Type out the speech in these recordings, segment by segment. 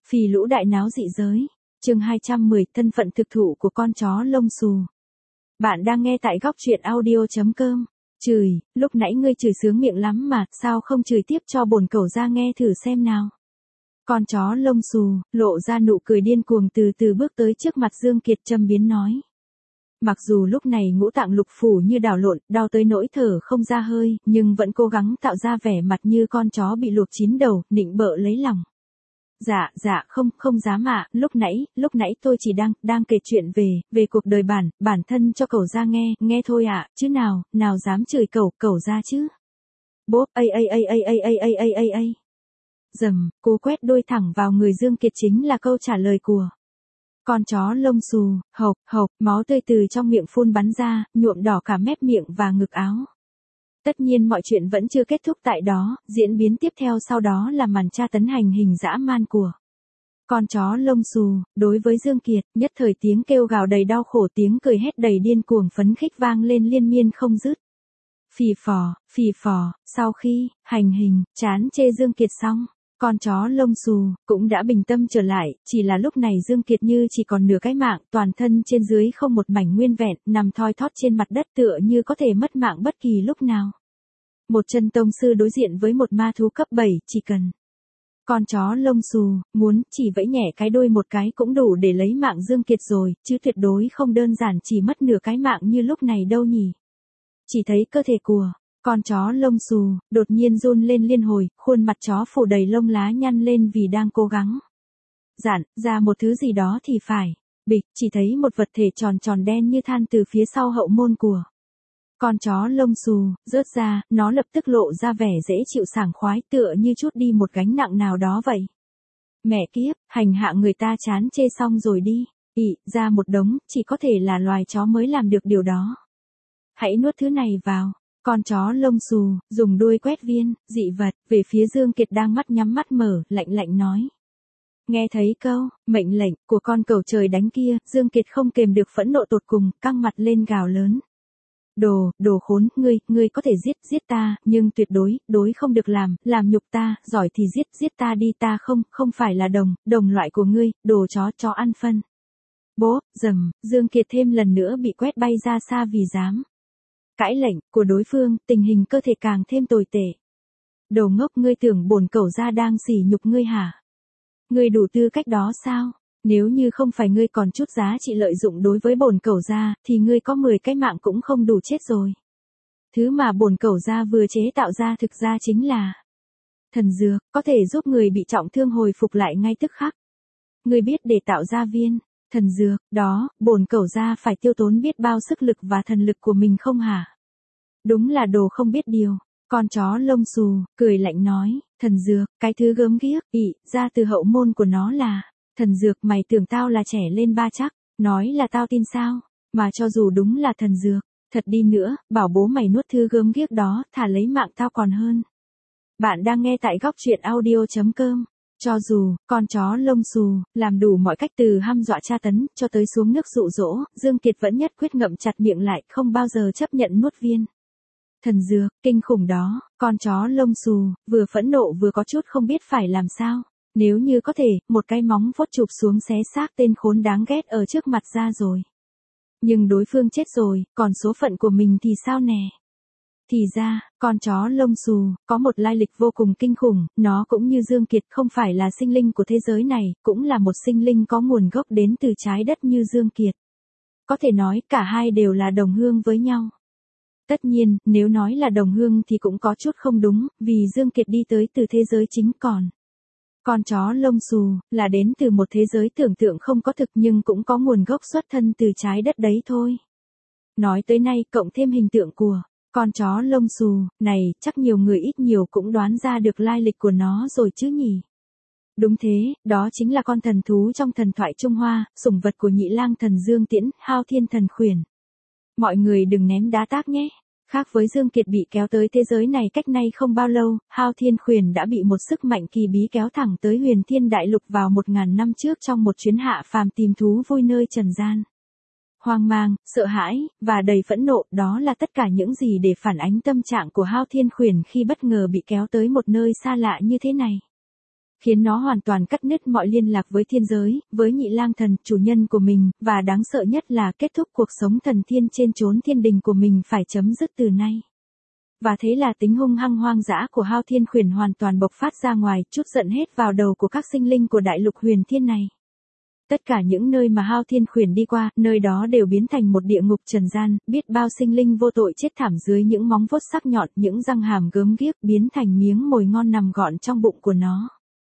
Phì lũ đại náo dị giới. Chương 210, thân phận thực thụ của con chó lông xù. Bạn đang nghe tại góc truyện audio.com. Chửi, lúc nãy ngươi chửi sướng miệng lắm mà, sao không chửi tiếp cho bổn cẩu ra nghe thử xem nào. Con chó lông xù, lộ ra nụ cười điên cuồng từ từ bước tới trước mặt Dương Kiệt châm biếm nói. Mặc dù lúc này ngũ tạng lục phủ như đảo lộn, đau tới nỗi thở không ra hơi, nhưng vẫn cố gắng tạo ra vẻ mặt như con chó bị luộc chín đầu, nịnh bợ lấy lòng. Dạ, không dám ạ, lúc nãy tôi chỉ đang kể chuyện về cuộc đời bản thân cho cẩu ra nghe thôi ạ, chứ nào dám chửi cẩu ra chứ. Bốp, ai. Dầm, cú quét đuôi thẳng vào người Dương Kiệt chính là câu trả lời của con chó lông xù, hộc, máu tươi từ trong miệng phun bắn ra, nhuộm đỏ cả mép miệng và ngực áo. Tất nhiên mọi chuyện vẫn chưa kết thúc tại đó, diễn biến tiếp theo sau đó là màn tra tấn hành hình dã man của con chó lông xù, đối với Dương Kiệt, nhất thời tiếng kêu gào đầy đau khổ, tiếng cười hét đầy điên cuồng phấn khích vang lên liên miên không dứt. Phì phò, sau khi hành hình, chán chê Dương Kiệt xong, con chó lông xù cũng đã bình tâm trở lại, chỉ là lúc này Dương Kiệt như chỉ còn nửa cái mạng, toàn thân trên dưới không một mảnh nguyên vẹn, nằm thoi thóp trên mặt đất tựa như có thể mất mạng bất kỳ lúc nào. Một chân tông sư đối diện với một ma thú cấp 7, chỉ cần con chó lông xù muốn chỉ vẫy nhẹ cái đuôi một cái cũng đủ để lấy mạng Dương Kiệt rồi, chứ tuyệt đối không đơn giản chỉ mất nửa cái mạng như lúc này đâu nhỉ. Chỉ thấy cơ thể của con chó lông xù đột nhiên run lên liên hồi, khuôn mặt chó phủ đầy lông lá nhăn lên vì đang cố gắng dạn ra một thứ gì đó thì phải. Bịch, chỉ thấy một vật thể tròn đen như than từ phía sau hậu môn của con chó lông xù rớt ra, nó lập tức lộ ra vẻ dễ chịu sảng khoái, tựa như chút đi một gánh nặng nào đó vậy. Mẹ kiếp, hành hạ người ta chán chê xong rồi đi, ra một đống, chỉ có thể là loài chó mới làm được điều đó. Hãy nuốt thứ này vào. Con chó lông xù dùng đuôi quét viên dị vật về phía Dương Kiệt đang mắt nhắm mắt mở, lạnh nói. Nghe thấy câu mệnh lệnh của con cẩu trời đánh kia, Dương Kiệt không kềm được phẫn nộ tột cùng, căng mặt lên gào lớn. Đồ khốn, ngươi có thể giết ta, nhưng tuyệt đối không được làm nhục ta, giỏi thì giết ta đi, ta không phải là đồng loại của ngươi, đồ chó ăn phân. Bố, dầm, Dương Kiệt thêm lần nữa bị quét bay ra xa vì dám cãi lệnh của đối phương, tình hình cơ thể càng thêm tồi tệ. Đồ ngốc, ngươi tưởng bổn cẩu ra đang sỉ nhục ngươi hả? Ngươi đủ tư cách đó sao? Nếu như không phải ngươi còn chút giá trị lợi dụng đối với bổn cẩu gia, thì ngươi có 10 cái mạng cũng không đủ chết rồi. Thứ mà bổn cẩu gia vừa chế tạo ra thực ra chính là thần dược, có thể giúp người bị trọng thương hồi phục lại ngay tức khắc. Ngươi biết để tạo ra viên thần dược đó, bổn cẩu gia phải tiêu tốn biết bao sức lực và thần lực của mình không hả? Đúng là đồ không biết điều. Con chó lông xù cười lạnh nói, thần dược, cái thứ gớm ghiếc, ra từ hậu môn của nó là thần dược, mày tưởng tao là trẻ lên ba chắc, nói là tao tin sao, mà cho dù đúng là thần dược, thật đi nữa, bảo bố mày nuốt thứ gớm ghiếc đó, thà lấy mạng tao còn hơn. Bạn đang nghe tại góc truyện audio.com. Cho dù, con chó lông xù, làm đủ mọi cách từ hăm dọa tra tấn, cho tới xuống nước dụ dỗ, Dương Kiệt vẫn nhất quyết ngậm chặt miệng lại, không bao giờ chấp nhận nuốt viên thần dược kinh khủng đó. Con chó lông xù, vừa phẫn nộ vừa có chút không biết phải làm sao. Nếu như có thể, một cái móng vuốt chụp xuống xé xác tên khốn đáng ghét ở trước mặt ra rồi. Nhưng đối phương chết rồi, còn số phận của mình thì sao nè? Thì ra, con chó lông xù có một lai lịch vô cùng kinh khủng, nó cũng như Dương Kiệt không phải là sinh linh của thế giới này, cũng là một sinh linh có nguồn gốc đến từ trái đất như Dương Kiệt. Có thể nói cả hai đều là đồng hương với nhau. Tất nhiên, nếu nói là đồng hương thì cũng có chút không đúng, vì Dương Kiệt đi tới từ thế giới chính, còn con chó lông xù là đến từ một thế giới tưởng tượng không có thực nhưng cũng có nguồn gốc xuất thân từ trái đất đấy thôi. Nói tới nay, cộng thêm hình tượng của con chó lông xù này, chắc nhiều người ít nhiều cũng đoán ra được lai lịch của nó rồi chứ nhỉ. Đúng thế, đó chính là con thần thú trong thần thoại Trung Hoa, sủng vật của Nhị Lang Thần Dương Tiễn, Hao Thiên Thần Khuyển. Mọi người đừng ném đá tác nhé. Khác với Dương Kiệt bị kéo tới thế giới này cách nay không bao lâu, Hao Thiên Khuyển đã bị một sức mạnh kỳ bí kéo thẳng tới Huyền Thiên Đại Lục vào 1000 năm trước trong một chuyến hạ phàm tìm thú vui nơi trần gian. Hoang mang, sợ hãi, và đầy phẫn nộ, đó là tất cả những gì để phản ánh tâm trạng của Hao Thiên Khuyển khi bất ngờ bị kéo tới một nơi xa lạ như thế này. khiến nó hoàn toàn cắt đứt mọi liên lạc với thiên giới, với Nhị Lang Thần, chủ nhân của mình, và đáng sợ nhất là kết thúc cuộc sống thần thiên trên chốn thiên đình của mình phải chấm dứt từ nay. Và thế là tính hung hăng hoang dã của Hao Thiên Khuyển hoàn toàn bộc phát ra ngoài, trút giận hết vào đầu của các sinh linh của đại lục huyền thiên này. Tất cả những nơi mà Hao Thiên Khuyển đi qua, nơi đó đều biến thành một địa ngục trần gian, biết bao sinh linh vô tội chết thảm dưới những móng vuốt sắc nhọn, những răng hàm gớm ghiếc biến thành miếng mồi ngon nằm gọn trong bụng của nó.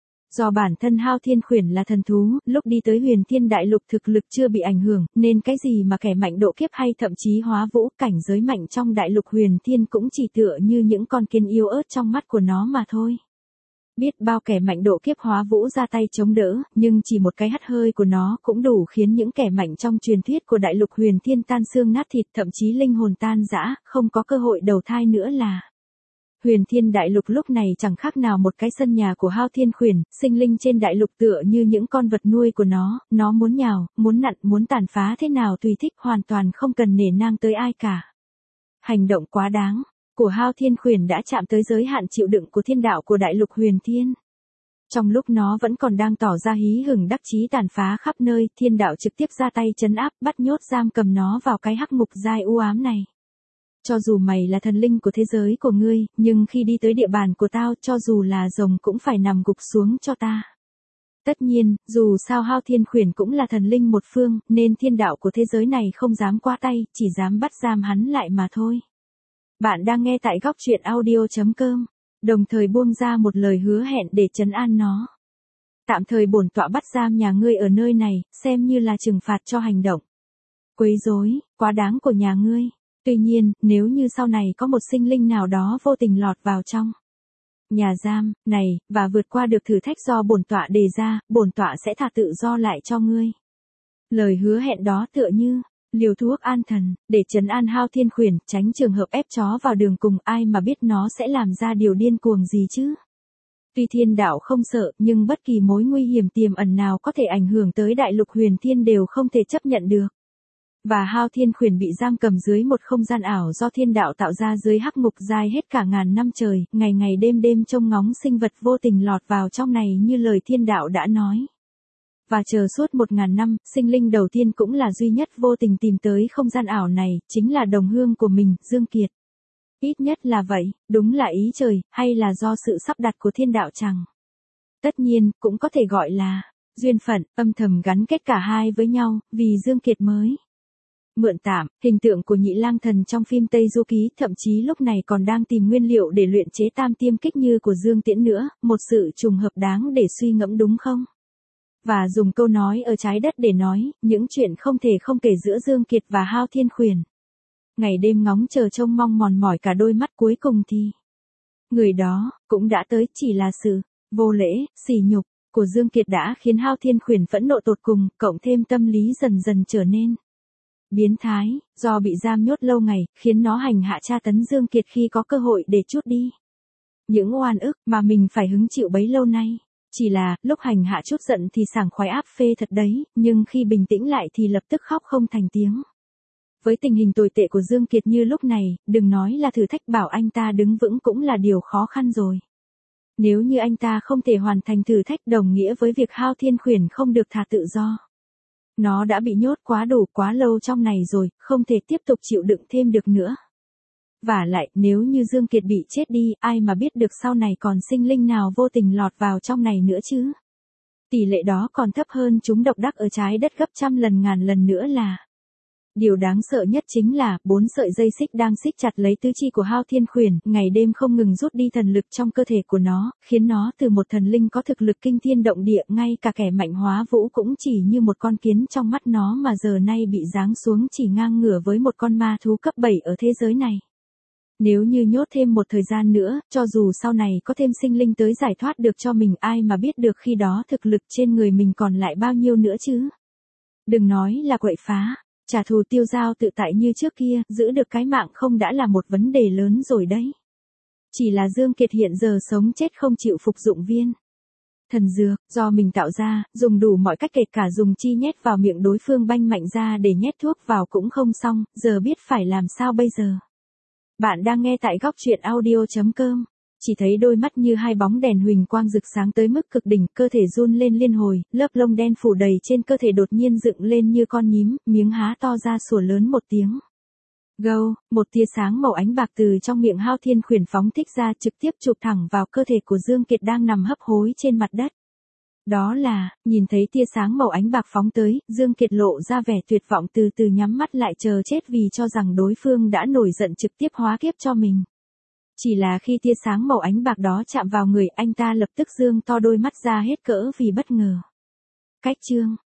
Do bản thân Hao Thiên Khuyển là thần thú, lúc đi tới huyền thiên đại lục thực lực chưa bị ảnh hưởng, nên cái gì mà kẻ mạnh độ kiếp hay thậm chí hóa vũ cảnh giới mạnh trong đại lục huyền thiên cũng chỉ tựa như những con kiến yếu ớt trong mắt của nó mà thôi. Biết bao kẻ mạnh độ kiếp hóa vũ ra tay chống đỡ, nhưng chỉ một cái hắt hơi của nó cũng đủ khiến những kẻ mạnh trong truyền thuyết của đại lục huyền thiên tan xương nát thịt, thậm chí linh hồn tan rã, không có cơ hội đầu thai nữa là. Huyền thiên đại lục lúc này chẳng khác nào một cái sân nhà của Hao Thiên Khuyển, sinh linh trên đại lục tựa như những con vật nuôi của nó muốn nhào, muốn nặn, muốn tàn phá thế nào tùy thích, hoàn toàn không cần nể nang tới ai cả. Hành động quá đáng của Hao Thiên Khuyển đã chạm tới giới hạn chịu đựng của thiên đạo của đại lục huyền thiên. Trong lúc nó vẫn còn đang tỏ ra hí hửng đắc chí tàn phá khắp nơi, thiên đạo trực tiếp ra tay trấn áp, bắt nhốt giam cầm nó vào cái hắc ngục dai u ám này. Cho dù mày là thần linh của thế giới của ngươi, nhưng khi đi tới địa bàn của tao, cho dù là rồng cũng phải nằm gục xuống cho ta. Tất nhiên, dù sao Hao Thiên Khuyển cũng là thần linh một phương, nên thiên đạo của thế giới này không dám qua tay, chỉ dám bắt giam hắn lại mà thôi. Bạn đang nghe tại góc truyện audio.com, đồng thời buông ra một lời hứa hẹn để trấn an nó. Tạm thời bổn tọa bắt giam nhà ngươi ở nơi này, xem như là trừng phạt cho hành động quấy rối quá đáng của nhà ngươi. Tuy nhiên, nếu như sau này có một sinh linh nào đó vô tình lọt vào trong nhà giam này, và vượt qua được thử thách do bổn tọa đề ra, bổn tọa sẽ thả tự do lại cho ngươi. Lời hứa hẹn đó tựa như liều thuốc an thần, để trấn an Hao Thiên Khuyển, tránh trường hợp ép chó vào đường cùng, ai mà biết nó sẽ làm ra điều điên cuồng gì chứ. Tuy thiên đạo không sợ, nhưng bất kỳ mối nguy hiểm tiềm ẩn nào có thể ảnh hưởng tới đại lục huyền thiên đều không thể chấp nhận được. Và Hao Thiên Khuyển bị giam cầm dưới một không gian ảo do thiên đạo tạo ra dưới hắc ngục dài hết cả ngàn năm trời, ngày ngày đêm đêm trông ngóng sinh vật vô tình lọt vào trong này như lời thiên đạo đã nói. Và chờ suốt 1000 năm, sinh linh đầu tiên cũng là duy nhất vô tình tìm tới không gian ảo này, chính là đồng hương của mình, Dương Kiệt. Ít nhất là vậy, đúng là ý trời, hay là do sự sắp đặt của thiên đạo chẳng. Tất nhiên, cũng có thể gọi là duyên phận, âm thầm gắn kết cả hai với nhau, vì Dương Kiệt mới mượn tạm hình tượng của Nhị Lang Thần trong phim Tây Du Ký, thậm chí lúc này còn đang tìm nguyên liệu để luyện chế tam tiêm kích như của Dương Tiễn nữa, một sự trùng hợp đáng để suy ngẫm đúng không? Và dùng câu nói ở trái đất để nói, những chuyện không thể không kể giữa Dương Kiệt và Hao Thiên Khuyển. Ngày đêm ngóng chờ trông mong mòn mỏi cả đôi mắt, cuối cùng thì người đó cũng đã tới, chỉ là sự vô lễ, sỉ nhục của Dương Kiệt đã khiến Hao Thiên Khuyển phẫn nộ tột cùng, cộng thêm tâm lý dần dần trở nên biến thái, do bị giam nhốt lâu ngày, khiến nó hành hạ tra tấn Dương Kiệt khi có cơ hội để trút đi những oan ức mà mình phải hứng chịu bấy lâu nay. Chỉ là, lúc hành hạ chút giận thì sảng khoái áp phê thật đấy, nhưng khi bình tĩnh lại thì lập tức khóc không thành tiếng. Với tình hình tồi tệ của Dương Kiệt như lúc này, đừng nói là thử thách bảo anh ta đứng vững cũng là điều khó khăn rồi. Nếu như anh ta không thể hoàn thành thử thách, đồng nghĩa với việc Hao Thiên Khuyển không được thả tự do. Nó đã bị nhốt quá đủ quá lâu trong này rồi, không thể tiếp tục chịu đựng thêm được nữa. Vả lại, nếu như Dương Kiệt bị chết đi, ai mà biết được sau này còn sinh linh nào vô tình lọt vào trong này nữa chứ. Tỷ lệ đó còn thấp hơn chúng độc đắc ở trái đất gấp trăm lần ngàn lần nữa là. Điều đáng sợ nhất chính là, 4 sợi dây xích đang xích chặt lấy tứ chi của Hao Thiên Khuyển, ngày đêm không ngừng rút đi thần lực trong cơ thể của nó, khiến nó từ một thần linh có thực lực kinh thiên động địa, ngay cả kẻ mạnh hóa vũ cũng chỉ như một con kiến trong mắt nó, mà giờ nay bị giáng xuống chỉ ngang ngửa với một con ma thú cấp 7 ở thế giới này. Nếu như nhốt thêm một thời gian nữa, cho dù sau này có thêm sinh linh tới giải thoát được cho mình, ai mà biết được khi đó thực lực trên người mình còn lại bao nhiêu nữa chứ. Đừng nói là quậy phá, trả thù tiêu dao tự tại như trước kia, giữ được cái mạng không đã là một vấn đề lớn rồi đấy. Chỉ là Dương Kiệt hiện giờ sống chết không chịu phục dụng viên thần dược, do mình tạo ra, dùng đủ mọi cách, kể cả dùng chi nhét vào miệng đối phương banh mạnh ra để nhét thuốc vào cũng không xong, giờ biết phải làm sao bây giờ. Bạn đang nghe tại góc truyện audio.com. Chỉ thấy đôi mắt như hai bóng đèn huỳnh quang rực sáng tới mức cực đỉnh, cơ thể run lên liên hồi, lớp lông đen phủ đầy trên cơ thể đột nhiên dựng lên như con nhím, miếng há to ra sủa lớn một tiếng. Gâu, một tia sáng màu ánh bạc từ trong miệng Hao Thiên Khuyển phóng thích ra, trực tiếp chụp thẳng vào cơ thể của Dương Kiệt đang nằm hấp hối trên mặt đất. Đó là, nhìn thấy tia sáng màu ánh bạc phóng tới, Dương Kiệt lộ ra vẻ tuyệt vọng, từ từ nhắm mắt lại chờ chết vì cho rằng đối phương đã nổi giận trực tiếp hóa kiếp cho mình. Chỉ là khi tia sáng màu ánh bạc đó chạm vào người anh ta lập tức dương to đôi mắt ra hết cỡ vì bất ngờ. Cách chương